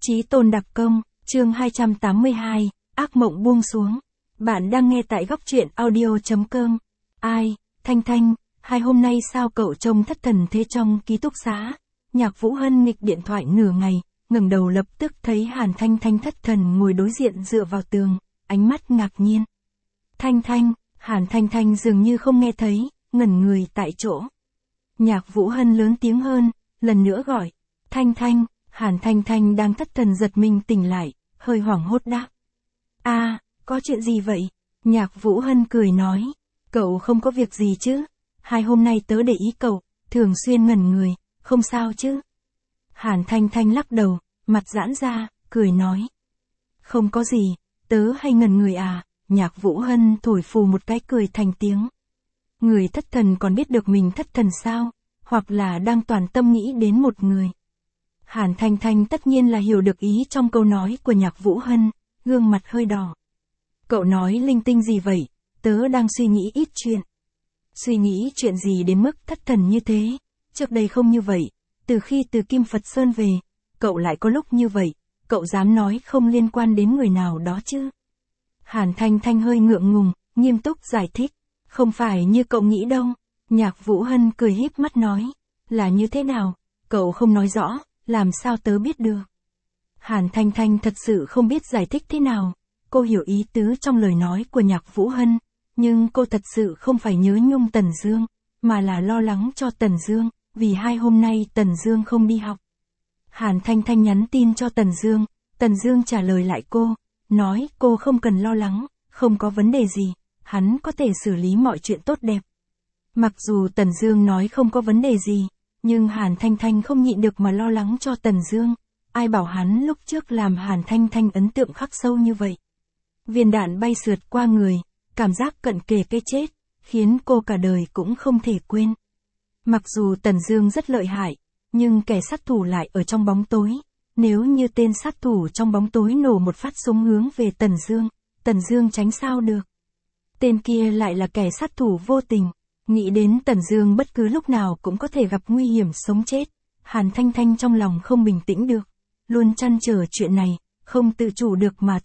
Chí tôn đặc công, chương 282, ác mộng buông xuống. Bạn đang nghe tại góc truyện audio.com. Ai, Thanh Thanh, hai hôm nay sao cậu trông thất thần thế trong ký túc xá? Nhạc Vũ Hân nghịch điện thoại nửa ngày, ngẩng đầu lập tức thấy Hàn Thanh Thanh thất thần ngồi đối diện dựa vào tường, ánh mắt ngạc nhiên. Thanh Thanh, Hàn Thanh Thanh dường như không nghe thấy, ngẩn người tại chỗ. Nhạc Vũ Hân lớn tiếng hơn, lần nữa gọi, Thanh Thanh. Hàn Thanh Thanh đang thất thần giật mình tỉnh lại, hơi hoảng hốt đáp. Có chuyện gì vậy? Nhạc Vũ Hân cười nói, cậu không có việc gì chứ? Hai hôm nay tớ để ý cậu, thường xuyên ngẩn người, không sao chứ? Hàn Thanh Thanh lắc đầu, mặt giãn ra, cười nói. Không có gì, tớ hay ngẩn người à? Nhạc Vũ Hân thổi phù một cái cười thành tiếng. Người thất thần còn biết được mình thất thần sao? Hoặc là đang toàn tâm nghĩ đến một người. Hàn Thanh Thanh tất nhiên là hiểu được ý trong câu nói của Nhạc Vũ Hân, gương mặt hơi đỏ. Cậu nói linh tinh gì vậy? Tớ đang suy nghĩ ít chuyện. Suy nghĩ chuyện gì đến mức thất thần như thế? Trước đây không như vậy, từ khi từ Kim Phật Sơn về, cậu lại có lúc như vậy, cậu dám nói không liên quan đến người nào đó chứ? Hàn Thanh Thanh hơi ngượng ngùng, nghiêm túc giải thích, không phải như cậu nghĩ đâu. Nhạc Vũ Hân cười híp mắt nói, là như thế nào? Cậu không nói rõ. Làm sao tớ biết được? Hàn Thanh Thanh thật sự không biết giải thích thế nào. Cô hiểu ý tứ trong lời nói của Nhạc Vũ Hân, nhưng cô thật sự không phải nhớ nhung Tần Dương, mà là lo lắng cho Tần Dương, vì hai hôm nay Tần Dương không đi học. Hàn Thanh Thanh nhắn tin cho Tần Dương trả lời lại cô, nói cô không cần lo lắng, không có vấn đề gì, hắn có thể xử lý mọi chuyện tốt đẹp. Mặc dù Tần Dương nói không có vấn đề gì, nhưng Hàn Thanh Thanh không nhịn được mà lo lắng cho Tần Dương, ai bảo hắn lúc trước làm Hàn Thanh Thanh ấn tượng khắc sâu như vậy. Viên đạn bay sượt qua người, cảm giác cận kề cái chết, khiến cô cả đời cũng không thể quên. Mặc dù Tần Dương rất lợi hại, nhưng kẻ sát thủ lại ở trong bóng tối, nếu như tên sát thủ trong bóng tối nổ một phát súng hướng về Tần Dương tránh sao được. Tên kia lại là kẻ sát thủ vô tình. Nghĩ đến Tần Dương bất cứ lúc nào cũng có thể gặp nguy hiểm sống chết, Hàn Thanh Thanh trong lòng không bình tĩnh được, luôn trăn trở chuyện này, không tự chủ được mà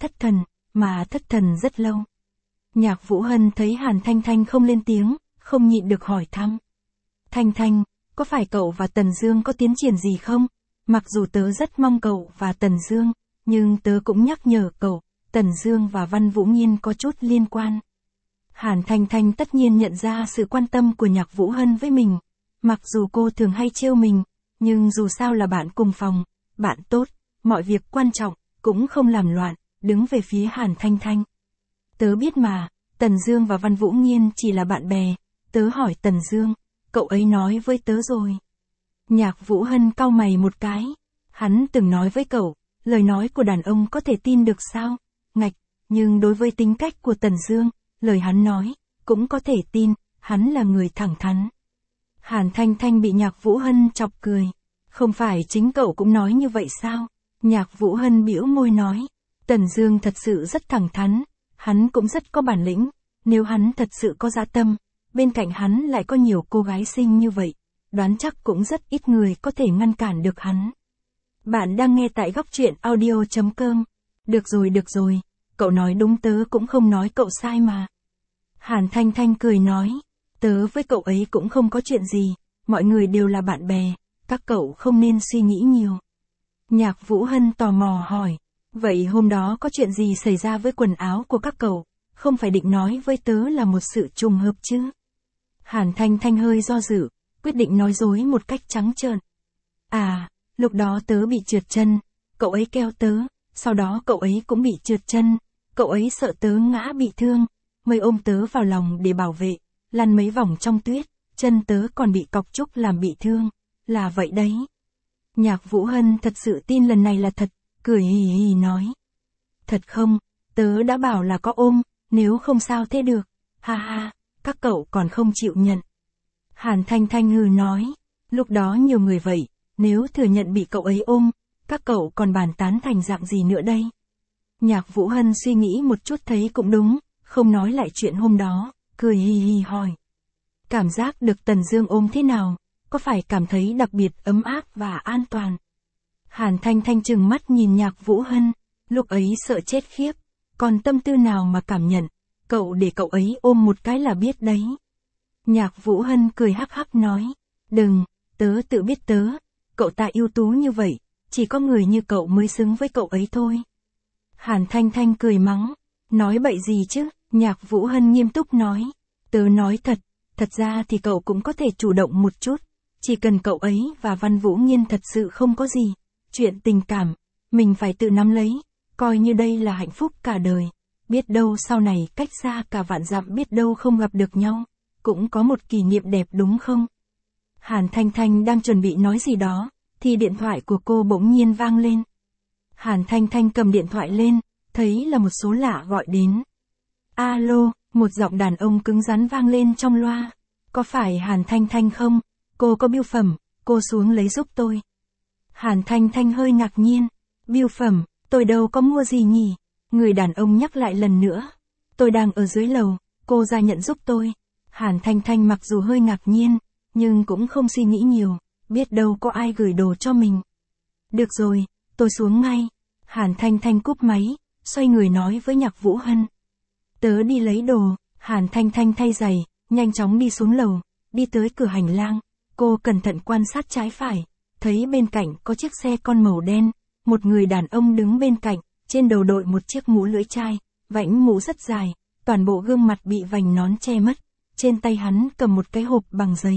thất thần rất lâu. Nhạc Vũ Hân thấy Hàn Thanh Thanh không lên tiếng, không nhịn được hỏi thăm. Thanh Thanh, có phải cậu và Tần Dương có tiến triển gì không? Mặc dù tớ rất mong cậu và Tần Dương, nhưng tớ cũng nhắc nhở cậu, Tần Dương và Văn Vũ Nghiên có chút liên quan. Hàn Thanh Thanh tất nhiên nhận ra sự quan tâm của Nhạc Vũ Hân với mình. Mặc dù cô thường hay trêu mình, nhưng dù sao là bạn cùng phòng, bạn tốt, mọi việc quan trọng, cũng không làm loạn, đứng về phía Hàn Thanh Thanh. Tớ biết mà, Tần Dương và Văn Vũ Nghiên chỉ là bạn bè, tớ hỏi Tần Dương, cậu ấy nói với tớ rồi. Nhạc Vũ Hân cau mày một cái, hắn từng nói với cậu, lời nói của đàn ông có thể tin được sao? Ngạch, nhưng đối với tính cách của Tần Dương, lời hắn nói, cũng có thể tin, hắn là người thẳng thắn. Hàn Thanh Thanh bị Nhạc Vũ Hân chọc cười. Không phải chính cậu cũng nói như vậy sao? Nhạc Vũ Hân bĩu môi nói. Tần Dương thật sự rất thẳng thắn, hắn cũng rất có bản lĩnh. Nếu hắn thật sự có dã tâm, bên cạnh hắn lại có nhiều cô gái xinh như vậy, đoán chắc cũng rất ít người có thể ngăn cản được hắn. Bạn đang nghe tại góc truyện audio.com. Được rồi. Cậu nói đúng, tớ cũng không nói cậu sai mà. Hàn Thanh Thanh cười nói, tớ với cậu ấy cũng không có chuyện gì, mọi người đều là bạn bè, các cậu không nên suy nghĩ nhiều. Nhạc Vũ Hân tò mò hỏi, vậy hôm đó có chuyện gì xảy ra với quần áo của các cậu, không phải định nói với tớ là một sự trùng hợp chứ? Hàn Thanh Thanh hơi do dự, quyết định nói dối một cách trắng trợn. Lúc đó tớ bị trượt chân, cậu ấy kéo tớ, sau đó cậu ấy cũng bị trượt chân. Cậu ấy sợ tớ ngã bị thương, mới ôm tớ vào lòng để bảo vệ, lăn mấy vòng trong tuyết, chân tớ còn bị cọc trúc làm bị thương, là vậy đấy. Nhạc Vũ Hân thật sự tin lần này là thật, cười hì hì nói. Thật không, tớ đã bảo là có ôm, nếu không sao thế được, ha, các cậu còn không chịu nhận. Hàn Thanh Thanh hừ nói, lúc đó nhiều người vậy, nếu thừa nhận bị cậu ấy ôm, các cậu còn bàn tán thành dạng gì nữa đây? Nhạc Vũ Hân suy nghĩ một chút thấy cũng đúng, không nói lại chuyện hôm đó, cười hì hì hỏi. Cảm giác được Tần Dương ôm thế nào, có phải cảm thấy đặc biệt ấm áp và an toàn? Hàn Thanh Thanh trừng mắt nhìn Nhạc Vũ Hân, lúc ấy sợ chết khiếp, còn tâm tư nào mà cảm nhận, cậu để cậu ấy ôm một cái là biết đấy. Nhạc Vũ Hân cười hắc hắc nói, đừng, tớ tự biết tớ, cậu ta ưu tú như vậy, chỉ có người như cậu mới xứng với cậu ấy thôi. Hàn Thanh Thanh cười mắng, nói bậy gì chứ, Nhạc Vũ Hân nghiêm túc nói, tớ nói thật ra thì cậu cũng có thể chủ động một chút, chỉ cần cậu ấy và Văn Vũ Nghiên thật sự không có gì, chuyện tình cảm, mình phải tự nắm lấy, coi như đây là hạnh phúc cả đời, biết đâu sau này cách xa cả vạn dặm biết đâu không gặp được nhau, cũng có một kỷ niệm đẹp đúng không? Hàn Thanh Thanh đang chuẩn bị nói gì đó, thì điện thoại của cô bỗng nhiên vang lên. Hàn Thanh Thanh cầm điện thoại lên, thấy là một số lạ gọi đến. Alo, một giọng đàn ông cứng rắn vang lên trong loa. Có phải Hàn Thanh Thanh không? Cô có bưu phẩm, cô xuống lấy giúp tôi. Hàn Thanh Thanh hơi ngạc nhiên. Bưu phẩm, tôi đâu có mua gì nhỉ? Người đàn ông nhắc lại lần nữa. Tôi đang ở dưới lầu, cô ra nhận giúp tôi. Hàn Thanh Thanh mặc dù hơi ngạc nhiên, nhưng cũng không suy nghĩ nhiều, biết đâu có ai gửi đồ cho mình. Được rồi, tôi xuống ngay. Hàn Thanh Thanh cúp máy, xoay người nói với Nhạc Vũ Hân. Tớ đi lấy đồ. Hàn Thanh Thanh thay giày, nhanh chóng đi xuống lầu, đi tới cửa hành lang. Cô cẩn thận quan sát trái phải, thấy bên cạnh có chiếc xe con màu đen, một người đàn ông đứng bên cạnh, trên đầu đội một chiếc mũ lưỡi chai, vảnh mũ rất dài, toàn bộ gương mặt bị vành nón che mất, trên tay hắn cầm một cái hộp bằng giấy.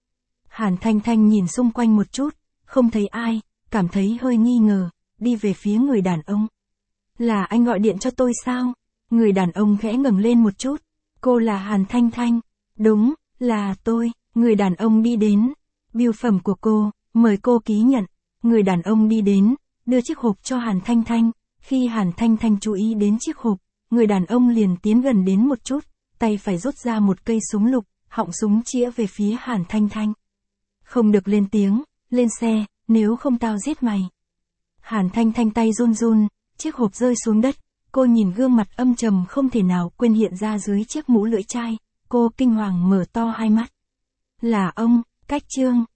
Hàn Thanh Thanh nhìn xung quanh một chút, không thấy ai, cảm thấy hơi nghi ngờ, đi về phía người đàn ông. Là anh gọi điện cho tôi sao? Người đàn ông khẽ ngẩng lên một chút. Cô là Hàn Thanh Thanh. Đúng, là tôi. Người đàn ông đi đến. Bưu phẩm của cô, mời cô ký nhận. Người đàn ông đi đến, đưa chiếc hộp cho Hàn Thanh Thanh. Khi Hàn Thanh Thanh chú ý đến chiếc hộp, người đàn ông liền tiến gần đến một chút, tay phải rút ra một cây súng lục, họng súng chĩa về phía Hàn Thanh Thanh. Không được lên tiếng, lên xe, nếu không tao giết mày. Hàn Thanh Thanh tay run run, chiếc hộp rơi xuống đất, cô nhìn gương mặt âm trầm không thể nào quên hiện ra dưới chiếc mũ lưỡi chai, cô kinh hoàng mở to hai mắt. Là ông, Cách Trương.